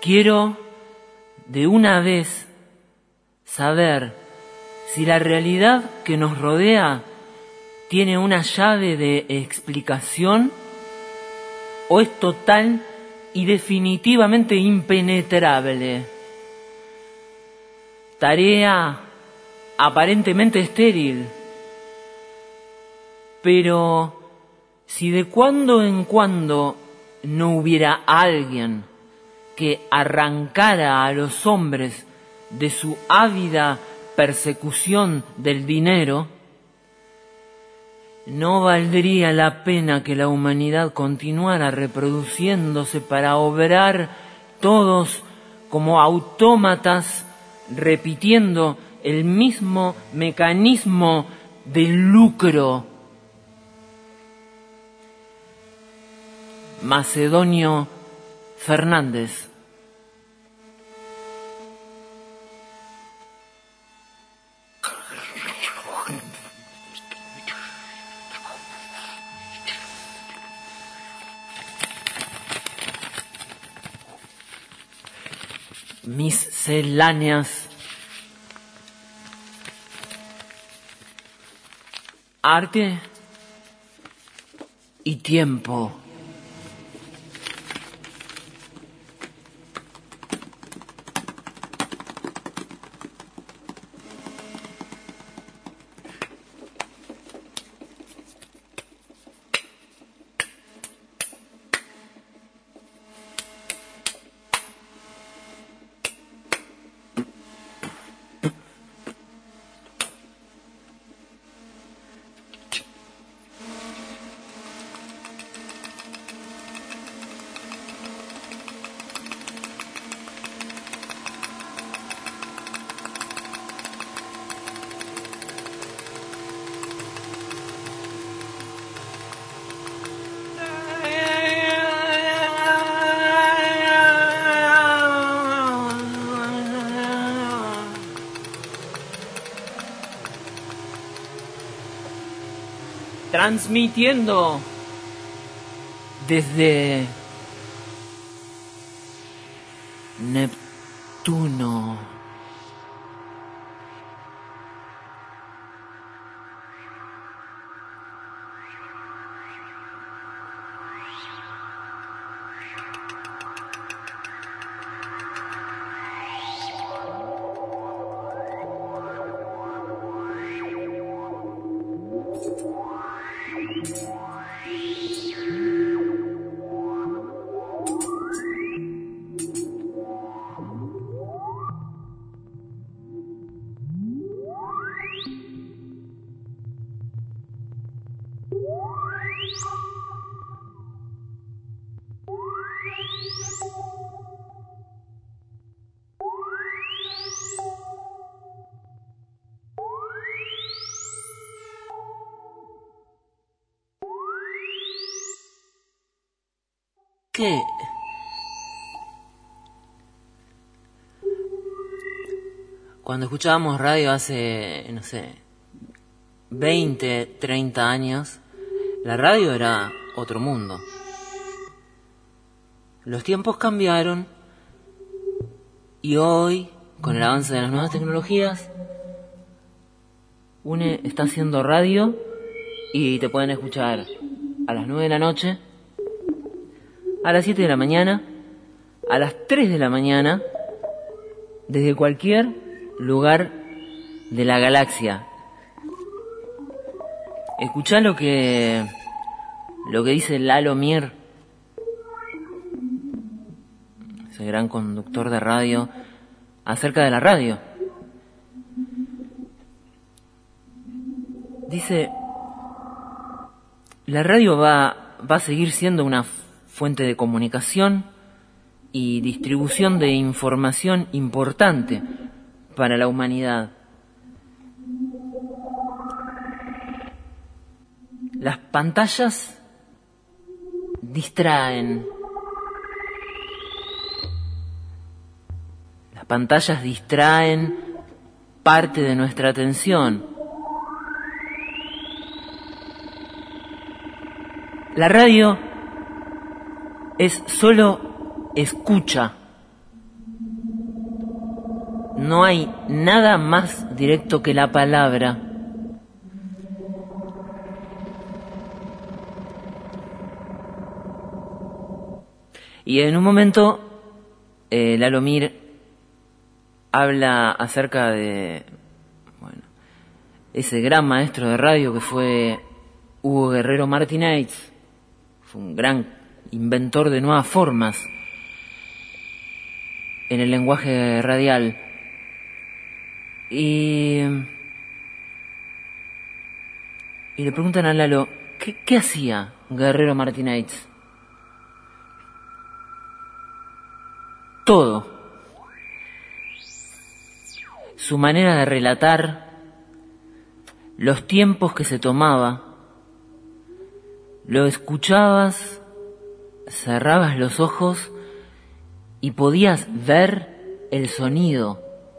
Quiero de una vez saber si la realidad que nos rodea tiene una llave de explicación o es total y definitivamente impenetrable. Tarea aparentemente estéril, pero si de cuando en cuando no hubiera alguien que arrancara a los hombres de su ávida persecución del dinero, no valdría la pena que la humanidad continuara reproduciéndose para obrar todos como autómatas, repitiendo el mismo mecanismo de lucro. Macedonio Fernández. Misceláneas. Arte y tiempo. Transmitiendo desde Neptuno. ¿Qué? Cuando escuchábamos radio hace, 20, 30 años, la radio era otro mundo. Los tiempos cambiaron y hoy, con el avance de las nuevas tecnologías, UNE está haciendo radio y te pueden escuchar a las 9 de la noche, a las 7 de la mañana, a las 3 de la mañana, desde cualquier lugar de la galaxia. Escuchá lo que dice Lalo Mier, ese gran conductor de radio, acerca de la radio. Dice, la radio va a seguir siendo una fuente de comunicación y distribución de información importante para la humanidad. Las pantallas distraen. Las pantallas distraen parte de nuestra atención. La radio es solo escucha. No hay nada más directo que la palabra. Y en un momento, Lalomir habla acerca de, bueno, ese gran maestro de radio que fue Hugo Guerrero Martínez. Fue un gran inventor de nuevas formas en el lenguaje radial. Y le preguntan a Lalo, ¿qué hacía Guerrero Martínez? Todo. Su manera de relatar, los tiempos que se tomaba, lo escuchabas, cerrabas los ojos y podías ver el sonido.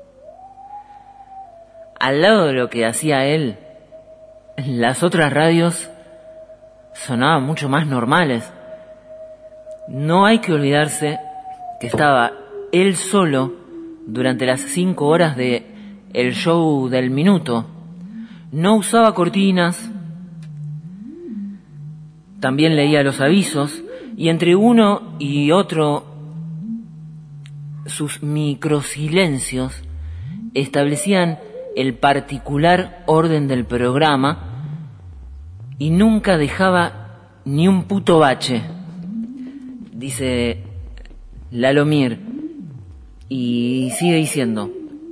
Al lado de lo que hacía él, las otras radios sonaban mucho más normales. No hay que olvidarse que estaba él solo durante las 5 horas de el show del minuto. No usaba cortinas, también leía los avisos, y entre uno y otro sus microsilencios establecían el particular orden del programa y nunca dejaba ni un puto bache, dice Lalomir, y sigue diciendo: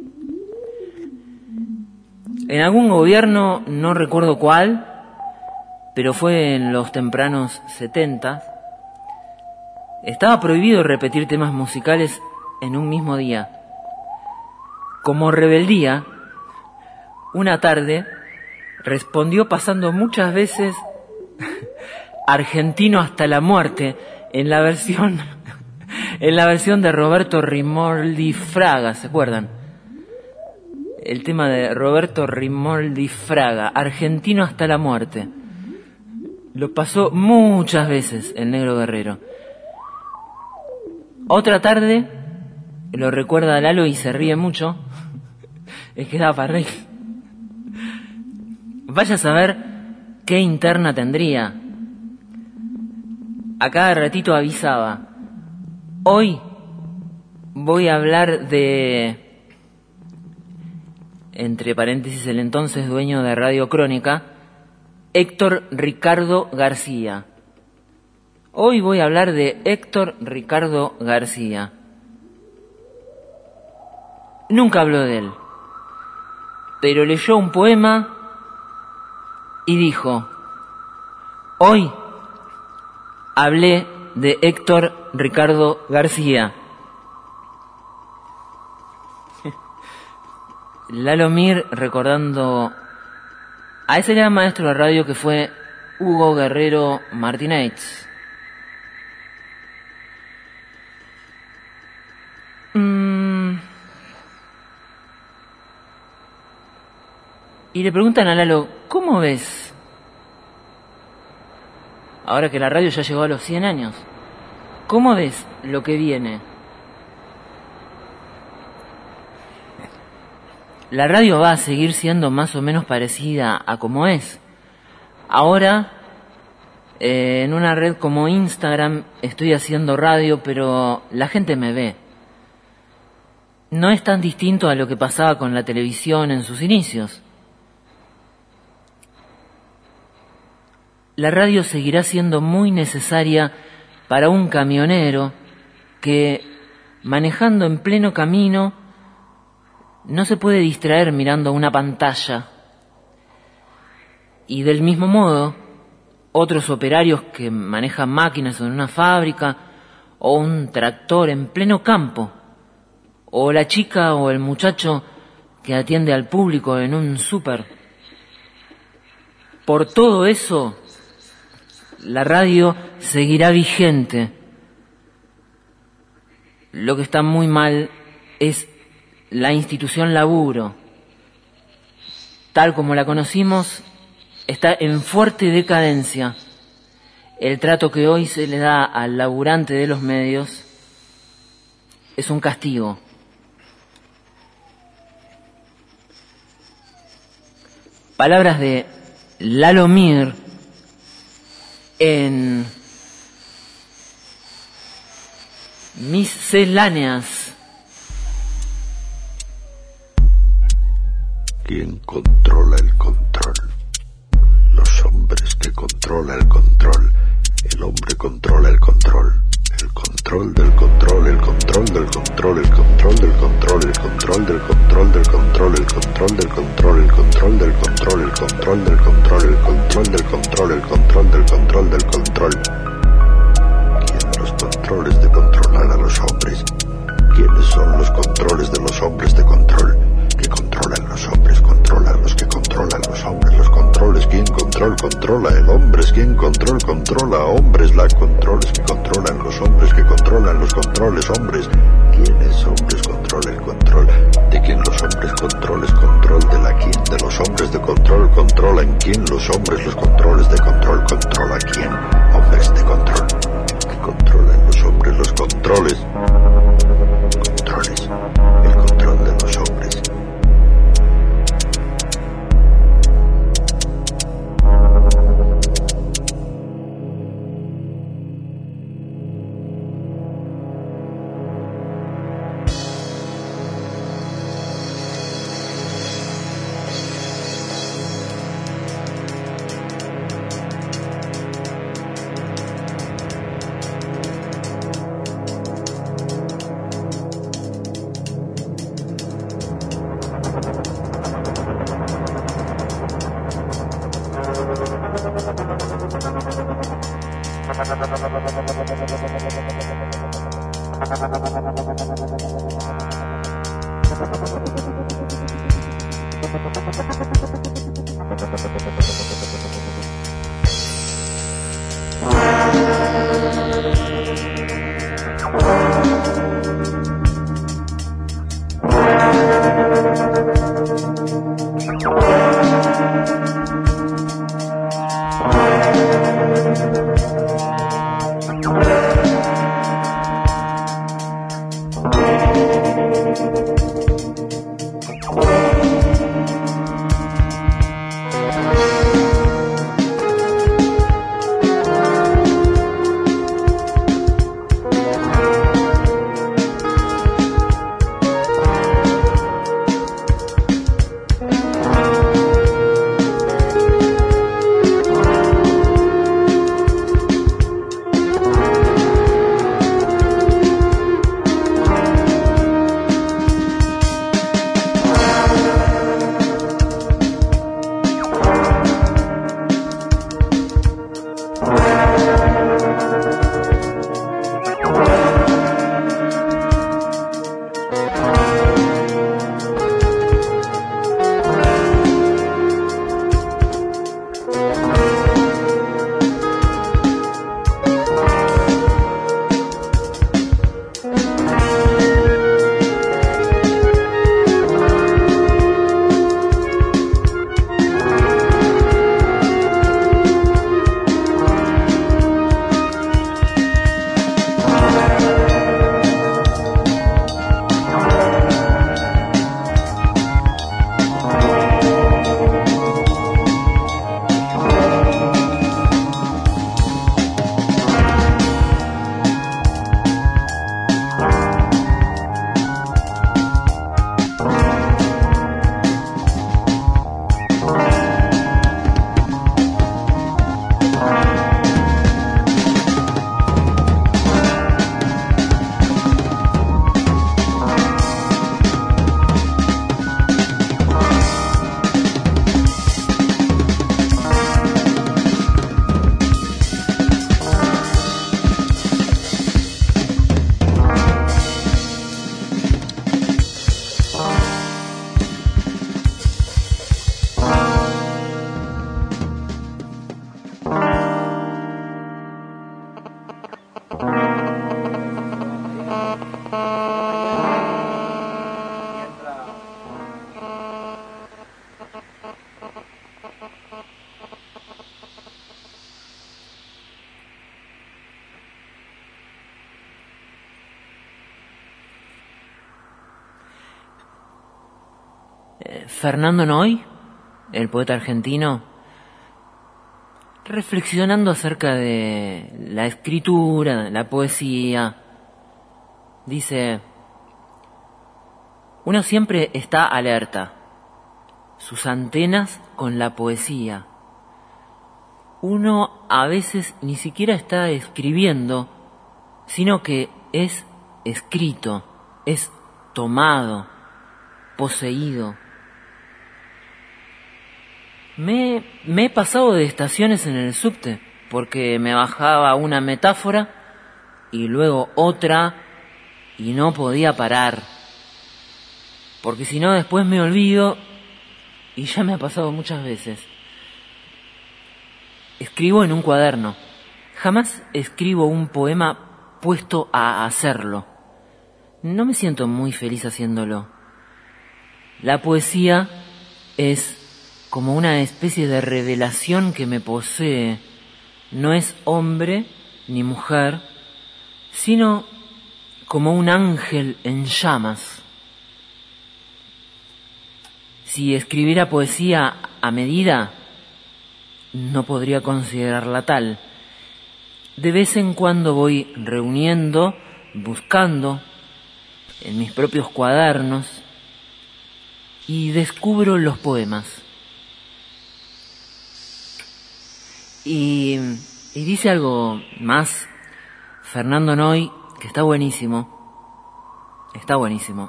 en algún gobierno, no recuerdo cuál, pero fue en los tempranos 70, estaba prohibido repetir temas musicales en un mismo día. Como rebeldía, una tarde respondió pasando muchas veces Argentino hasta la muerte en la versión de Roberto Rimoldi Fraga, ¿se acuerdan? El tema de Roberto Rimoldi Fraga, Argentino hasta la muerte. Lo pasó muchas veces el Negro Guerrero. Otra tarde, lo recuerda Lalo y se ríe mucho, es que da para reír. Vaya a saber qué interna tendría. A cada ratito avisaba: hoy voy a hablar de, entre paréntesis, el entonces dueño de Radio Crónica, Héctor Ricardo García. Hoy voy a hablar de Héctor Ricardo García. Nunca habló de él, pero leyó un poema y dijo: hoy hablé de Héctor Ricardo García. Lalomir recordando a ese gran maestro de radio que fue Hugo Guerrero Martínez. Y le preguntan a Lalo: ¿cómo ves? Ahora que la radio ya llegó a los 100 años, ¿cómo ves lo que viene? La radio va a seguir siendo más o menos parecida a como es. Ahora, en una red como Instagram estoy haciendo radio, pero la gente me ve. No es tan distinto a lo que pasaba con la televisión en sus inicios. La radio seguirá siendo muy necesaria para un camionero que, manejando en pleno camino, no se puede distraer mirando una pantalla. Y del mismo modo, otros operarios que manejan máquinas en una fábrica o un tractor en pleno campo, o la chica o el muchacho que atiende al público en un súper. Por todo eso, la radio seguirá vigente. Lo que está muy mal es la institución laburo. Tal como la conocimos, está en fuerte decadencia. El trato que hoy se le da al laburante de los medios es un castigo. Palabras de Lalo Mir en Misceláneas. ¿Quién controla el control? Los hombres que controlan el control. El hombre controla el control. El control del control, el control del control, el control del control, el control del control del control, el control del control, el control del control, el control del control, el control del control, el control del control del control. ¿Quién los controles de controlar a los hombres? ¿Quiénes son los controles de los hombres de control? Que controlan los hombres, controlan los que controlan los hombres, los controles. ¿Quién controla? El hombre es quien controla a hombres, la controles que controlan los hombres, que controlan los controles, hombres. ¿Quiénes hombres controla el control? ¿De quién los hombres controles, control de la quién? De los hombres de control, controlan quién los hombres, los controles de control, controla quién, hombres de control, que controlan los hombres, los controles, el control de los hombres. Fernando Noy el poeta argentino, reflexionando acerca de la escritura, la poesía, dice: uno siempre está alerta, sus antenas con la poesía. Uno a veces ni siquiera está escribiendo, sino que es escrito, es tomado, poseído. Me he pasado de estaciones en el subte, porque me bajaba una metáfora y luego otra y no podía parar, porque si no después me olvido, y ya me ha pasado muchas veces. Escribo en un cuaderno. Jamás escribo un poema puesto a hacerlo. No me siento muy feliz haciéndolo. La poesía es como una especie de revelación que me posee. No es hombre ni mujer, sino como un ángel en llamas. Si escribiera poesía a medida, no podría considerarla tal. De vez en cuando voy reuniendo, buscando en mis propios cuadernos y descubro los poemas. Y dice algo más Fernando Noy, que está buenísimo. Está buenísimo.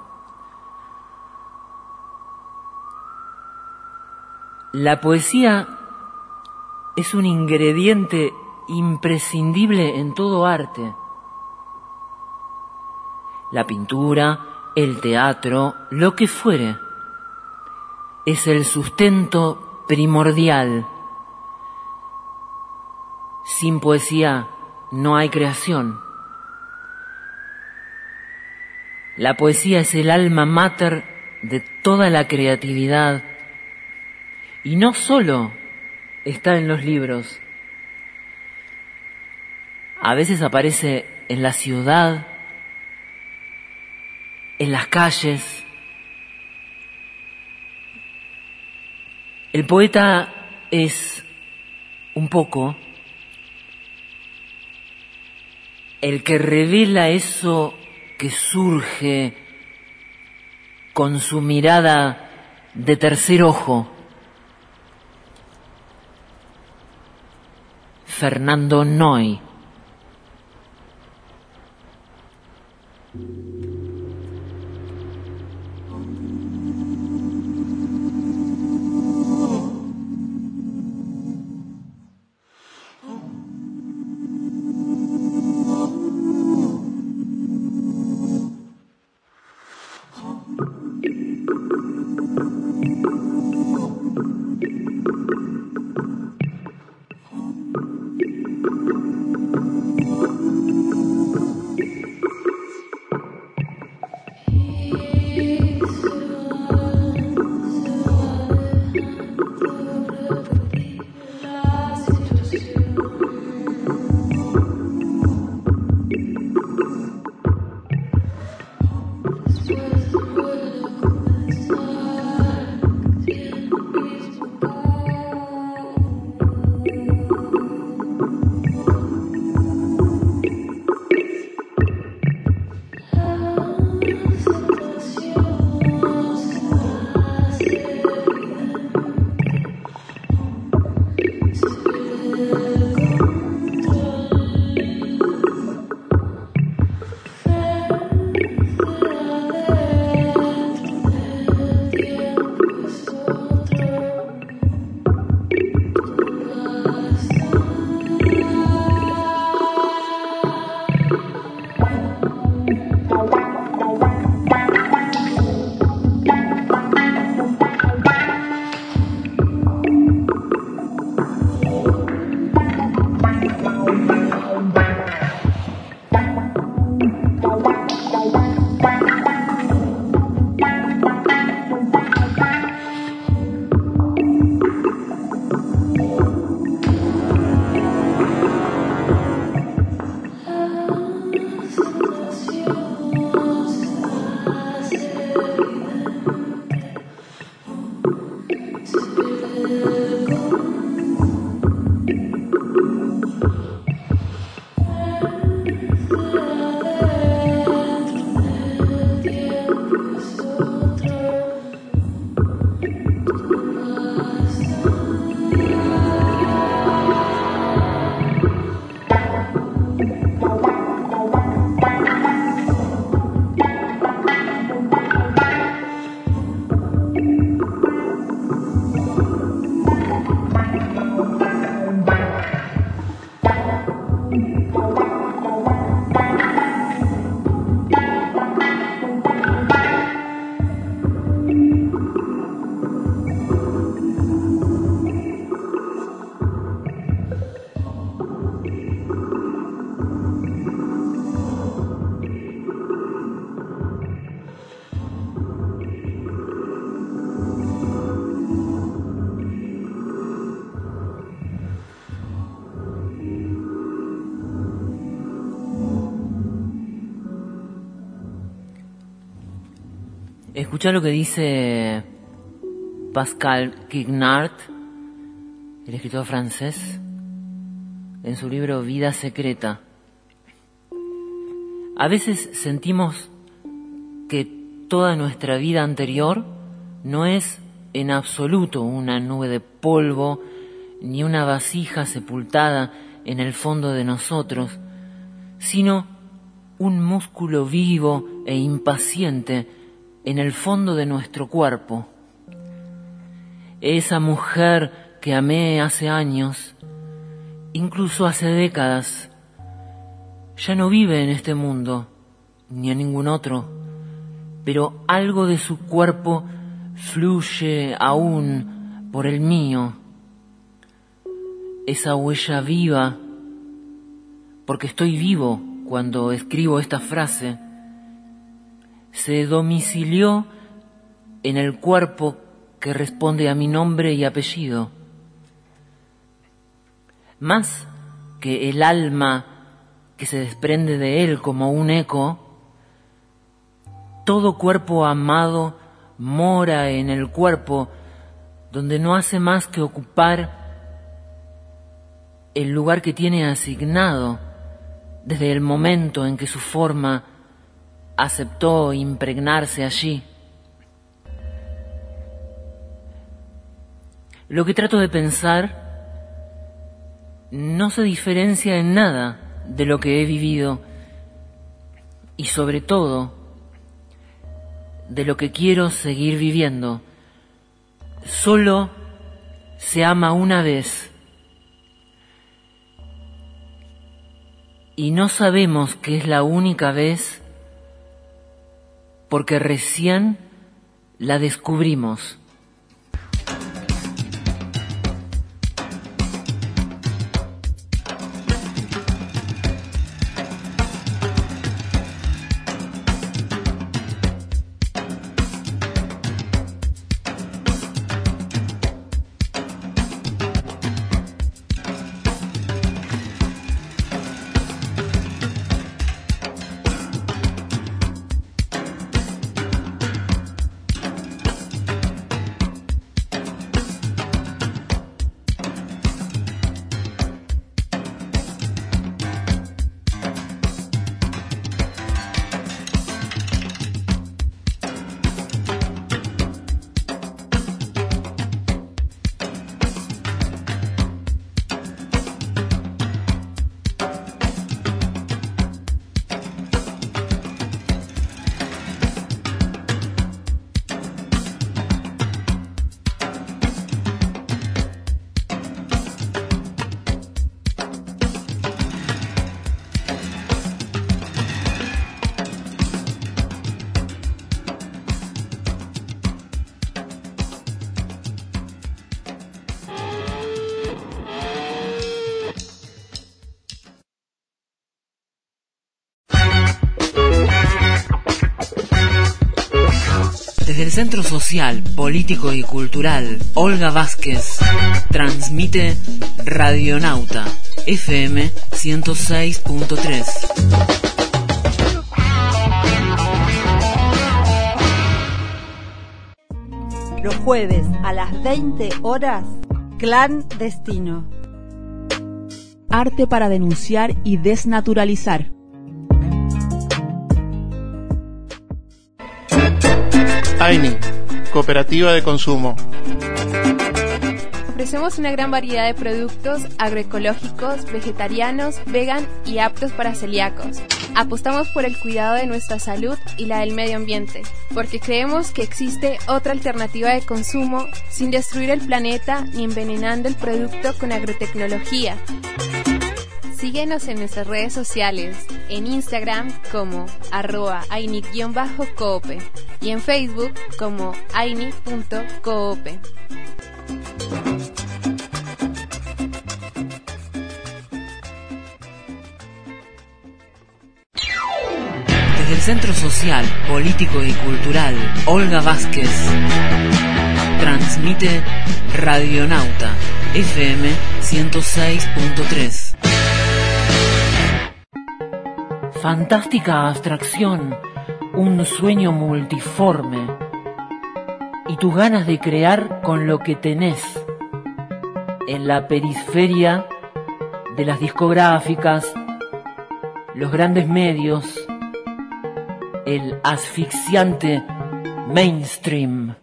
La poesía es un ingrediente imprescindible en todo arte. La pintura, el teatro, lo que fuere, es el sustento primordial. Sin poesía no hay creación. La poesía es el alma mater de toda la creatividad. Y no solo está en los libros. A veces aparece en la ciudad, en las calles. El poeta es un poco el que revela eso que surge con su mirada de tercer ojo. Fernando Noy. Escuchá lo que dice Pascal Quignard, el escritor francés, en su libro Vida Secreta. A veces sentimos que toda nuestra vida anterior no es en absoluto una nube de polvo ni una vasija sepultada en el fondo de nosotros, sino un músculo vivo e impaciente en el fondo de nuestro cuerpo. Esa mujer que amé hace años, incluso hace décadas, ya no vive en este mundo, ni en ningún otro, pero algo de su cuerpo fluye aún por el mío. Esa huella viva, porque estoy vivo cuando escribo esta frase, se domicilió en el cuerpo que responde a mi nombre y apellido. Más que el alma que se desprende de él como un eco, todo cuerpo amado mora en el cuerpo donde no hace más que ocupar el lugar que tiene asignado desde el momento en que su forma aceptó impregnarse allí. Lo que trato de pensar no se diferencia en nada de lo que he vivido y sobre todo de lo que quiero seguir viviendo. Solo se ama una vez y no sabemos que es la única vez porque recién la descubrimos. Desde el Centro Social, Político y Cultural Olga Vázquez transmite Radionauta FM 106.3. Los jueves a las 20 horas, Clandestino. arte para denunciar y desnaturalizar. AINI, Cooperativa de Consumo. Ofrecemos una gran variedad de productos agroecológicos, vegetarianos, vegan y aptos para celíacos. Apostamos por el cuidado de nuestra salud y la del medio ambiente, porque creemos que existe otra alternativa de consumo sin destruir el planeta ni envenenando el producto con agrotecnología. Síguenos en nuestras redes sociales, en Instagram como @aini_coope y en Facebook como aini.coope. Desde el Centro Social, Político y Cultural Olga Vázquez transmite Radionauta FM 106.3. Fantástica abstracción, un sueño multiforme y tus ganas de crear con lo que tenés en la periferia de las discográficas, los grandes medios, el asfixiante mainstream.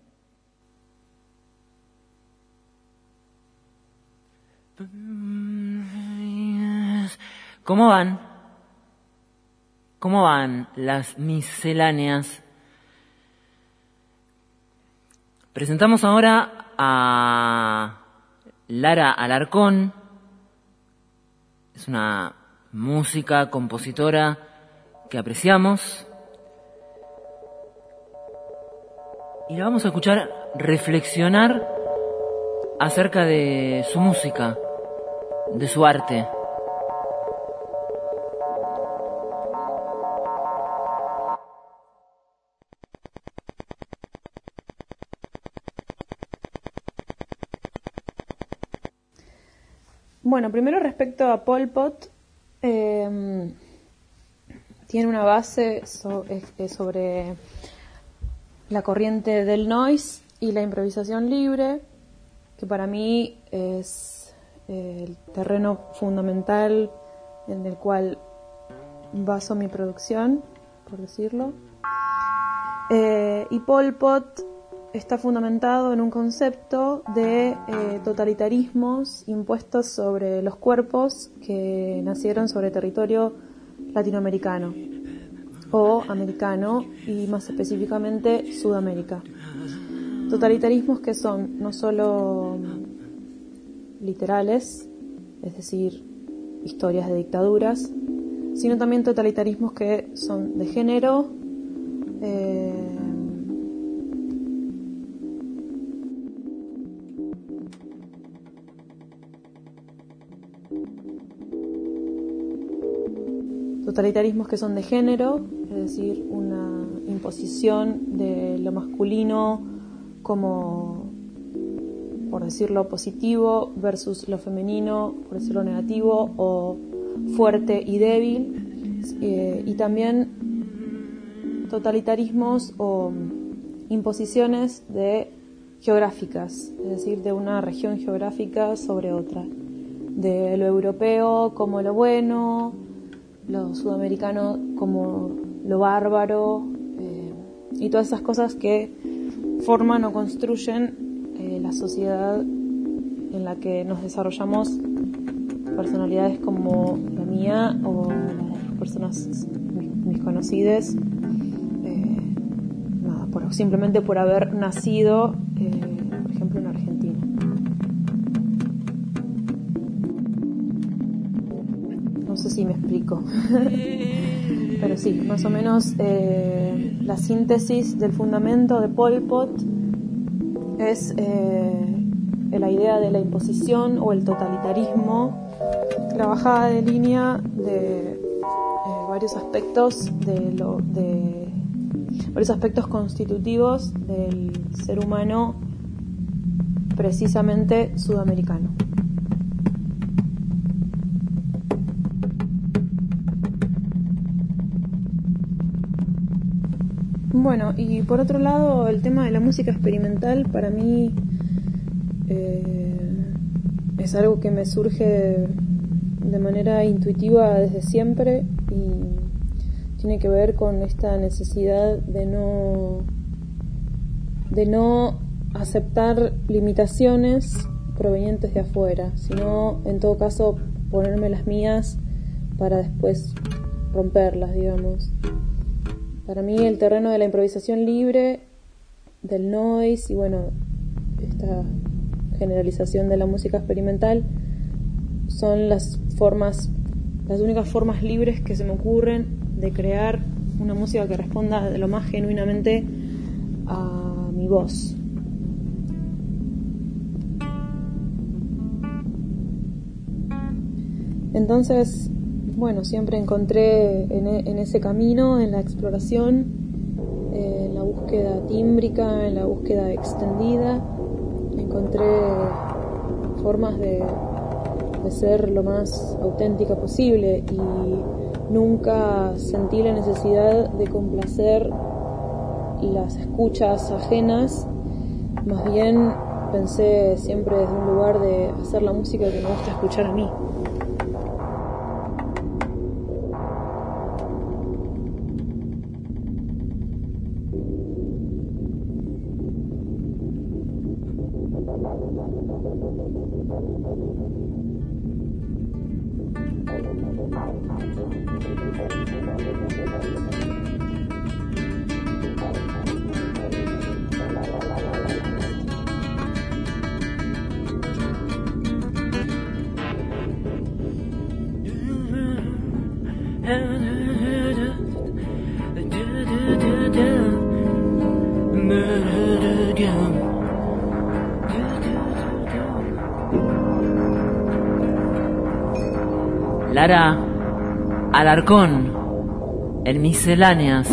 ¿Cómo van? ¿Cómo van las misceláneas? Presentamos ahora a Lara Alarcón. Es una música, compositora que apreciamos. Y la vamos a escuchar reflexionar acerca de su música, de su arte. Bueno, primero respecto a Pol Pot, tiene una base sobre la corriente del noise y la improvisación libre, que para mí es el terreno fundamental en el cual baso mi producción, por decirlo. Y Pol Pot está fundamentado en un concepto de totalitarismos impuestos sobre los cuerpos que nacieron sobre territorio latinoamericano o americano y más específicamente Sudamérica. Totalitarismos que son no solo literales, es decir, historias de dictaduras, sino también totalitarismos que son de género, totalitarismos que son de género, es decir, una imposición de lo masculino como, por decirlo, positivo versus lo femenino, por decirlo negativo, o fuerte y débil, y también totalitarismos o imposiciones geográficas, es decir, de una región geográfica sobre otra, de lo europeo como lo bueno, lo sudamericano como lo bárbaro, y todas esas cosas que forman o construyen la sociedad en la que nos desarrollamos, personalidades como la mía o las personas, mis conocidas, simplemente por haber nacido, por ejemplo, en Argentina. No sé si me explico, pero sí, más o menos la síntesis del fundamento de Pol Pot es la idea de la imposición o el totalitarismo, trabajada de línea de varios aspectos varios aspectos constitutivos del ser humano, precisamente sudamericano. Bueno, y por otro lado, el tema de la música experimental para mí es algo que me surge de manera intuitiva desde siempre y tiene que ver con esta necesidad de no aceptar limitaciones provenientes de afuera, sino en todo caso ponerme las mías para después romperlas, digamos. Para mí el terreno de la improvisación libre, del noise y bueno, esta generalización de la música experimental son las únicas formas libres que se me ocurren de crear una música que responda de lo más genuinamente a mi voz. Entonces, bueno, siempre encontré en ese camino, en la exploración, en la búsqueda tímbrica, en la búsqueda extendida, encontré formas de ser lo más auténtica posible y nunca sentí la necesidad de complacer las escuchas ajenas, más bien pensé siempre desde un lugar de hacer la música que me gusta escuchar a mí. Lara Alarcón, en Misceláneas.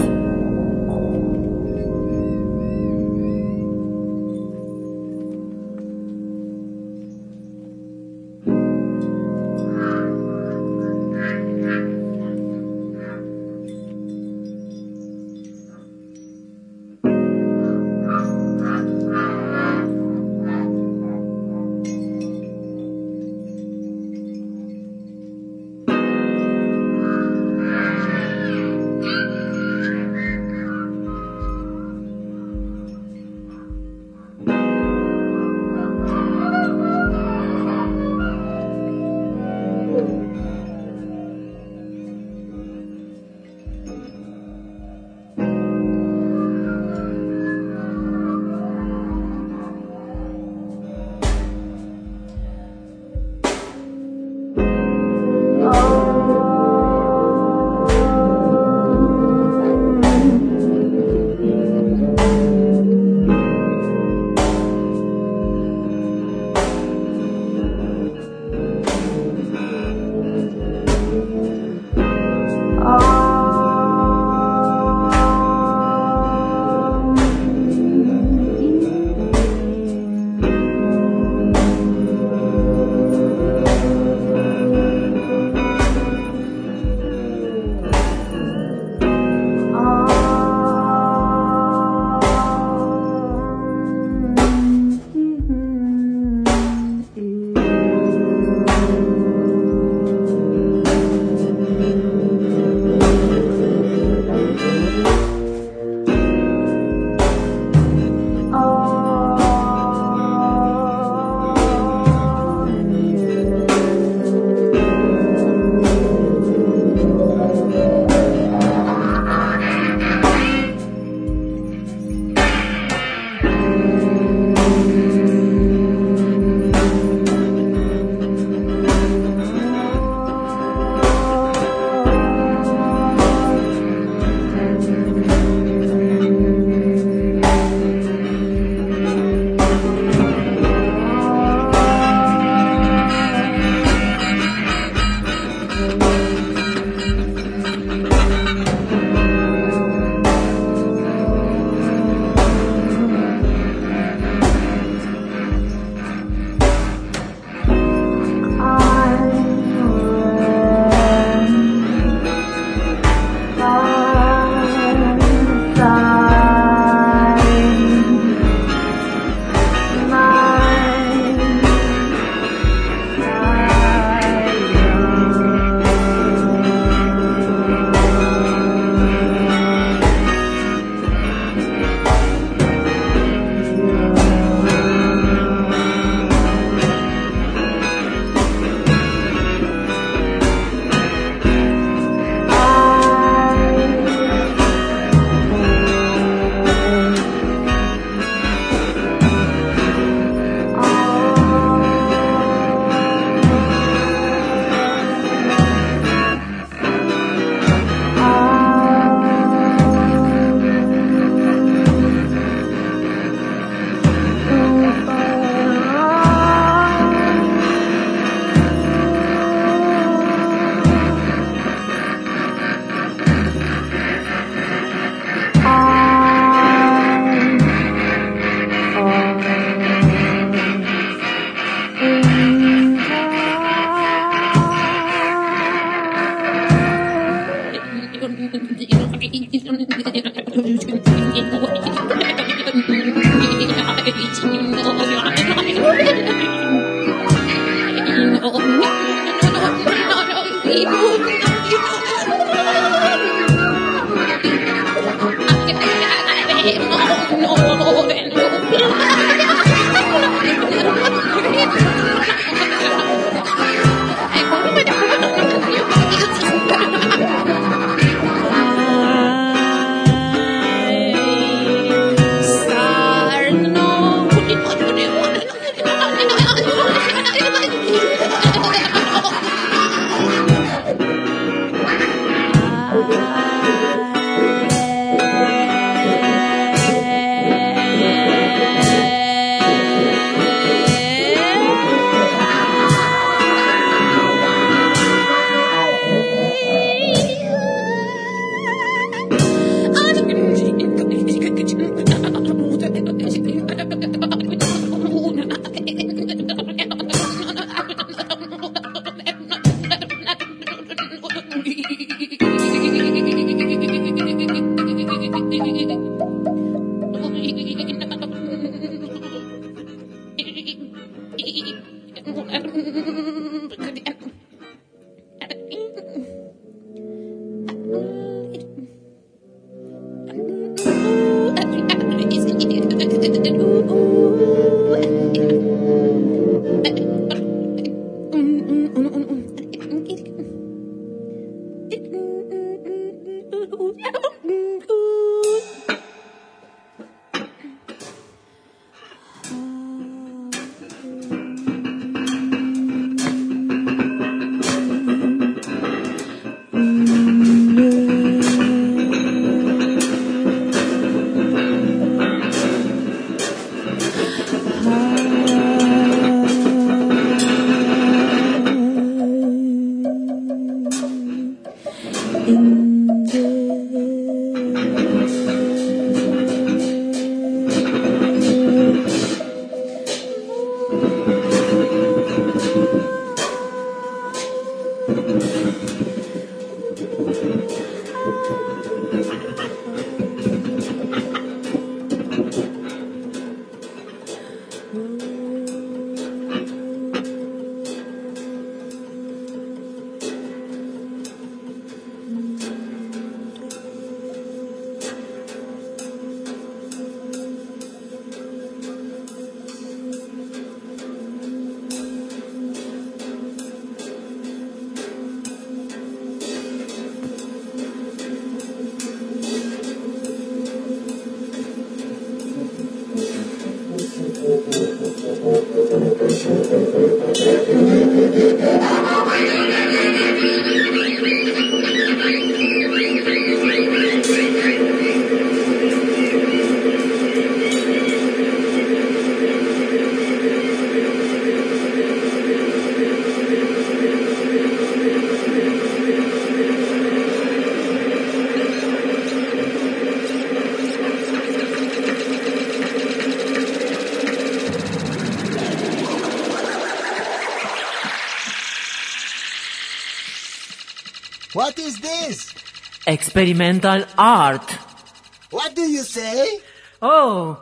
What is this? Experimental art. What do you say? Oh,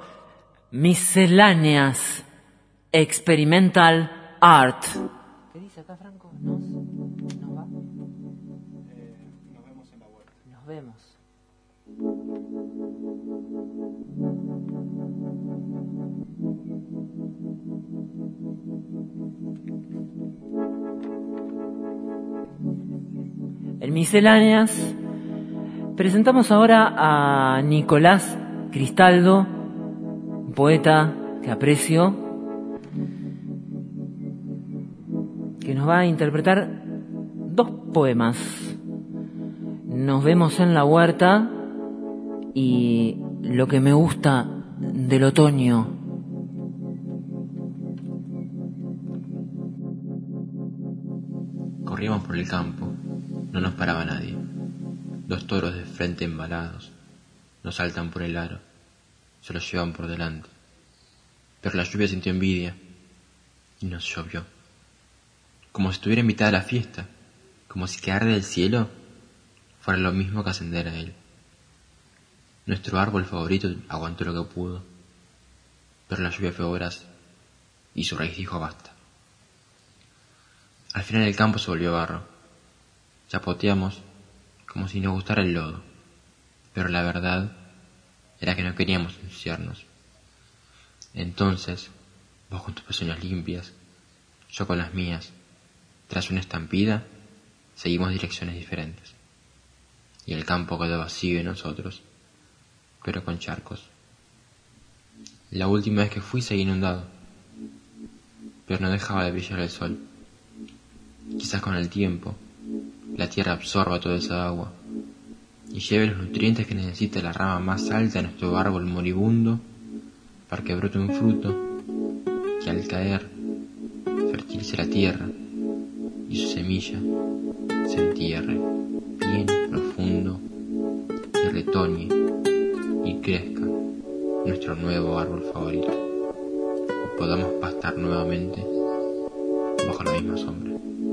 misceláneas. Experimental art. ¿Qué dice acá, Franco? ¿Nos va? Nos vemos en la vuelta. Nos vemos. En Misceláneas presentamos ahora a Nicolás Cristaldo, un poeta que aprecio, que nos va a interpretar 2 poemas. Nos vemos en la huerta y lo que me gusta del otoño. Corríamos por el campo, no nos paraba nadie. 2 toros de frente embalados nos saltan por el aro, se los llevan por delante. Pero la lluvia sintió envidia y nos llovió. Como si estuviera invitada a la fiesta, como si quedar del cielo fuera lo mismo que ascender a él. Nuestro árbol favorito aguantó lo que pudo, pero la lluvia fue voraz y su raíz dijo basta. Al final el campo se volvió barro, Chapoteamos como si nos gustara el lodo, pero la verdad era que no queríamos ensuciarnos. Entonces, vos con tus pezuñas limpias, yo con las mías, tras una estampida, seguimos direcciones diferentes. Y el campo quedó vacío de nosotros, pero con charcos. La última vez que fui seguí inundado, pero no dejaba de brillar el sol. Quizás con el tiempo, la tierra absorba toda esa agua y lleve los nutrientes que necesita la rama más alta de nuestro árbol moribundo para que brote un fruto que al caer fertilice la tierra y su semilla se entierre bien profundo y retoñe y crezca nuestro nuevo árbol favorito y podamos pastar nuevamente bajo la misma sombra.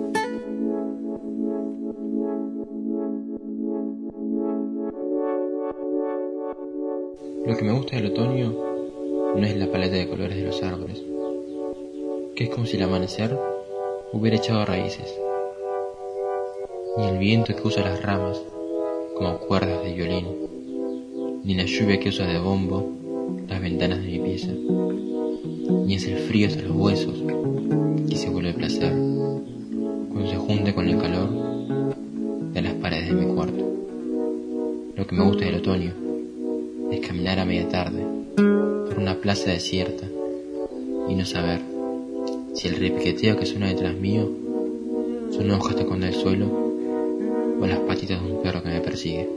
Lo que me gusta del otoño no es la paleta de colores de los árboles, que es como si el amanecer hubiera echado raíces, ni el viento que usa las ramas como cuerdas de violín, ni la lluvia que usa de bombo las ventanas de mi pieza, ni es el frío hasta los huesos que se vuelve placer cuando se junta con el calor de las paredes de mi cuarto. Lo que me gusta del otoño es caminar a media tarde por una plaza desierta y no saber si el repiqueteo que suena detrás mío son hojas tocando el suelo o las patitas de un perro que me persigue.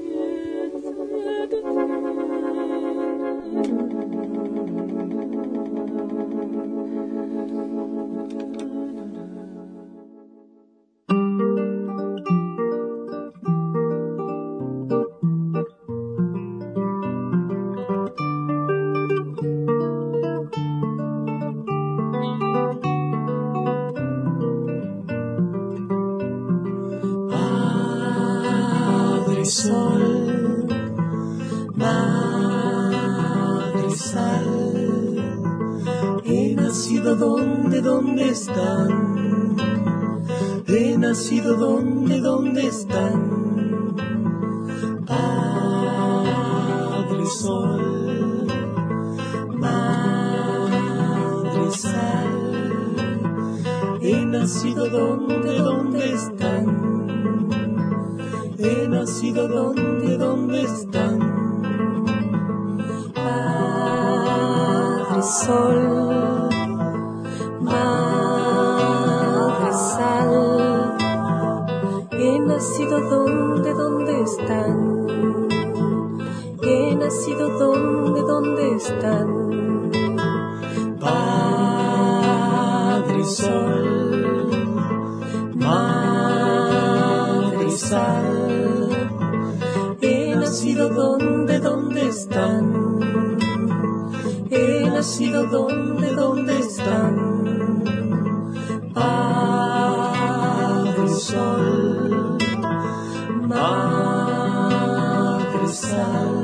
Sol, madre sal, he nacido donde están, he nacido donde están, padre sol, madre sal, he nacido donde están. He nacido donde están, Padre Sol, Madre Sal. He nacido donde están, he nacido donde están, Padre Sol, Madre Sal. He nacido donde están, he nacido donde están, Padre Sol, Madre Sal.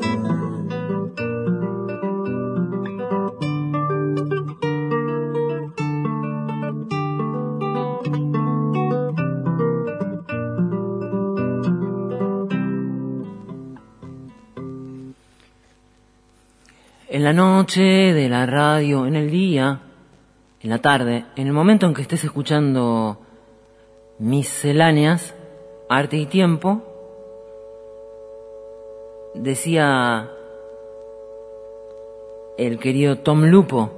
En la noche de la radio, en el día, en la tarde, en el momento en que estés escuchando Misceláneas, Arte y Tiempo, decía el querido Tom Lupo,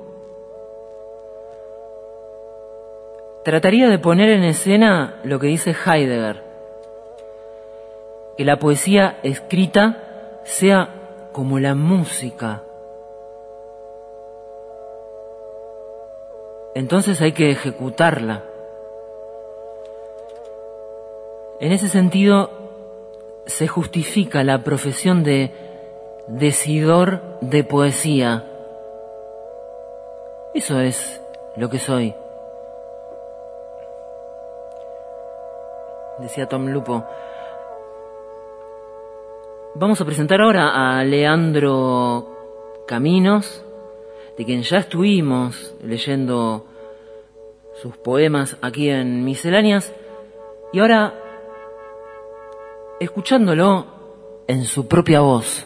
trataría de poner en escena lo que dice Heidegger, que la poesía escrita sea como la música. Entonces hay que ejecutarla. En ese sentido, se justifica la profesión de decidor de poesía. Eso es lo que soy. Decía Tom Lupo. Vamos a presentar ahora a Leandro Caminos, de quien ya estuvimos leyendo sus poemas aquí en Misceláneas, y ahora escuchándolo en su propia voz.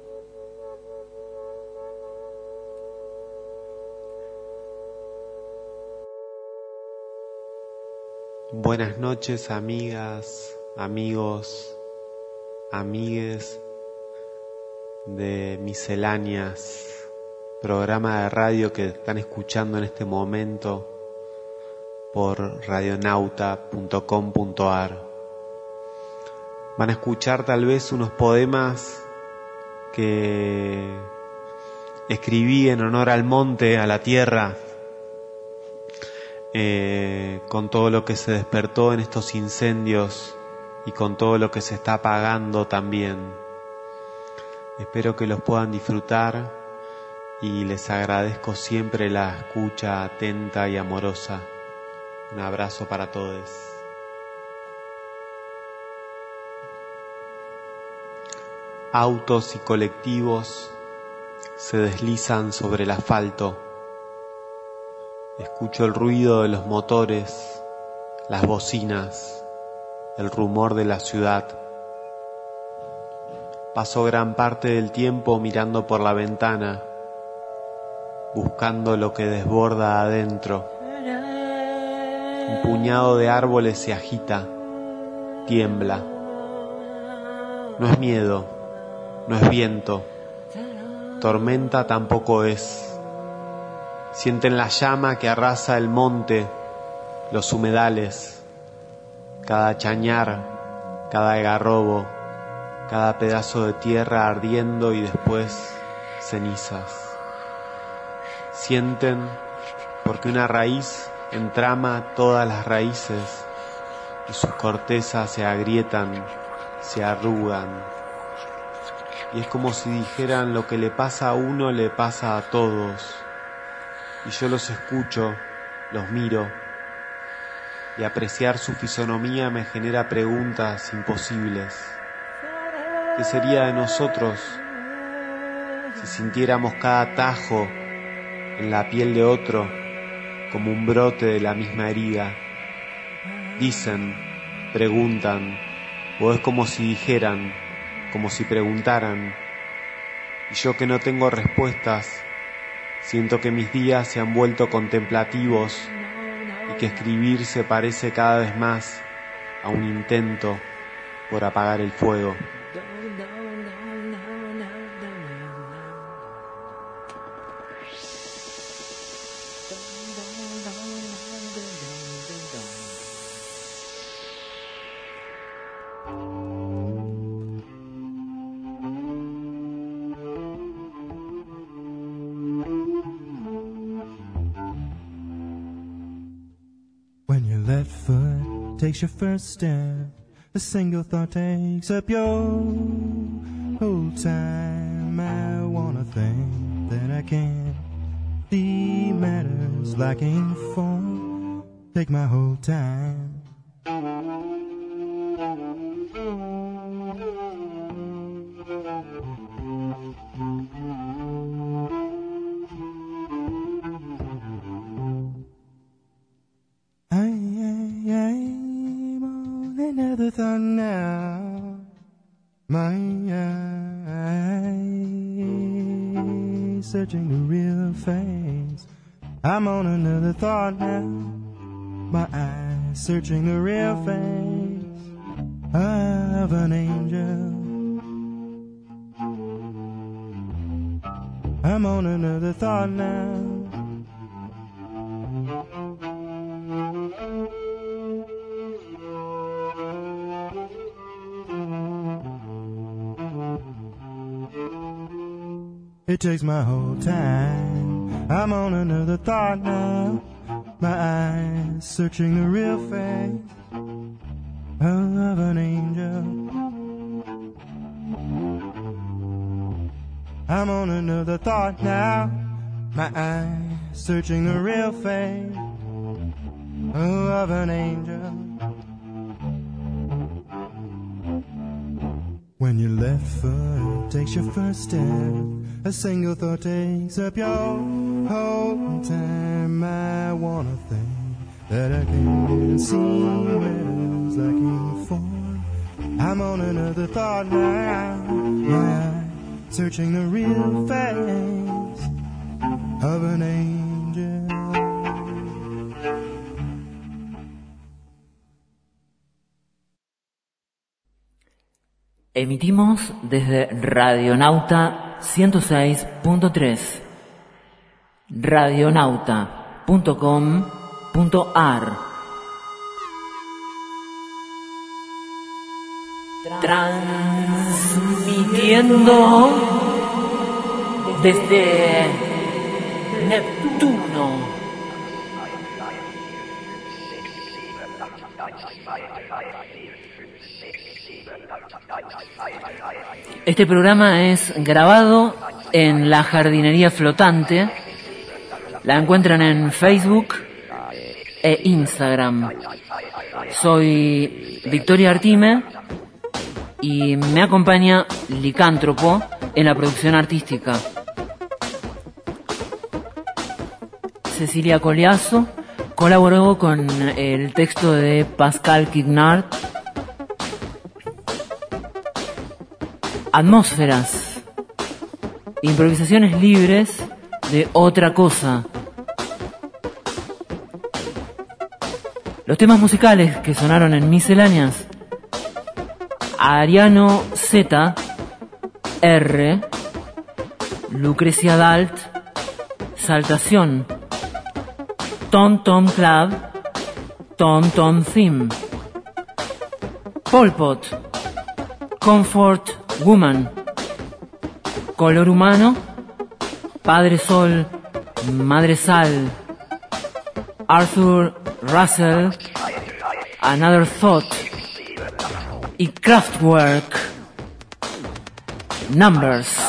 Buenas noches, amigas, amigos, amigues de Misceláneas, programa de radio que están escuchando en este momento por radionauta.com.ar. Van a escuchar tal vez unos poemas que escribí en honor al monte, a la tierra, con todo lo que se despertó en estos incendios y con todo lo que se está apagando también. Espero que los puedan disfrutar y les agradezco siempre la escucha atenta y amorosa. Un abrazo para todos. Autos y colectivos se deslizan sobre el asfalto. Escucho el ruido de los motores, las bocinas, el rumor de la ciudad. Paso gran parte del tiempo mirando por la ventana, buscando lo que desborda adentro. Un puñado de árboles se agita, tiembla. No es miedo, no es viento, tormenta tampoco es. Sienten la llama que arrasa el monte, los humedales, cada chañar, cada algarrobo, cada pedazo de tierra ardiendo y después cenizas. Sienten porque una raíz entrama todas las raíces y sus cortezas se agrietan, se arrugan. Y es como si dijeran: lo que le pasa a uno le pasa a todos. Y yo los escucho, los miro, y apreciar su fisonomía me genera preguntas imposibles. ¿Qué sería de nosotros si sintiéramos cada tajo en la piel de otro como un brote de la misma herida? Dicen, preguntan, o es como si dijeran, como si preguntaran, y yo que no tengo respuestas, siento que mis días se han vuelto contemplativos y que escribir se parece cada vez más a un intento por apagar el fuego. When your left foot takes your first step, a single thought takes up your whole time. I wanna think that I can see matters lacking form, take my whole time. I'm on another thought now. My eyes searching the real face. I'm on another thought now. My eyes searching the real face of an angel. I'm on another thought now. It takes my whole time. I'm on another thought now. My eyes searching the real face of an angel. I'm on another thought now. My eyes searching the real face of an angel. When your left foot takes your first step, a single thought takes up your whole time. I wanna think that I can see letters lacking form. I'm I'm on another thought now. My eye searching the real face of an angel. Emitimos desde Radionauta 106.3, radionauta.com.ar. Transmitiendo desde Neptuno. Este programa es grabado en la jardinería flotante. La encuentran en Facebook e Instagram. Soy Victoria Artime y me acompaña Licántropo en la producción artística. Cecilia Coliazo colaboró con el texto de Pascal Quignard. Atmósferas, improvisaciones libres de otra cosa. Los temas musicales que sonaron en Misceláneas: Ariano Z, R, Lucrecia Dalt, Saltación, Tom Tom Club, Tom Tom Theme, Pol Pot, Comfort Woman, Color Humano, Padre Sol, Madre Sal, Arthur Russell, Another Thought y Kraftwerk, Numbers.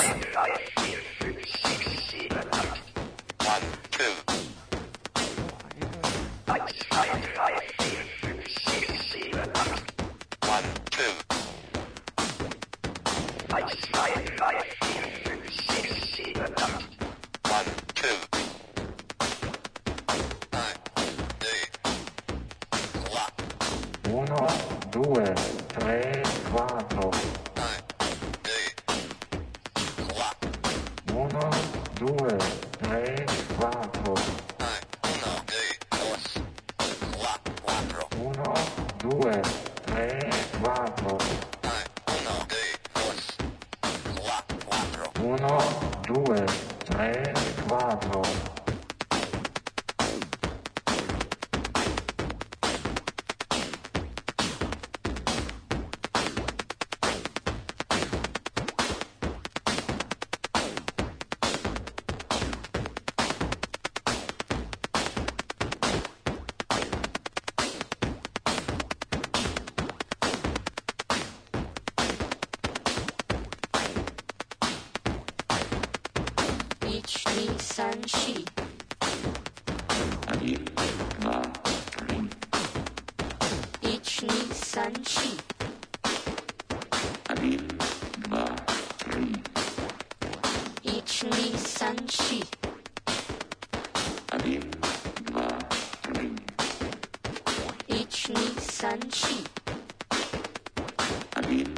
Sanchi.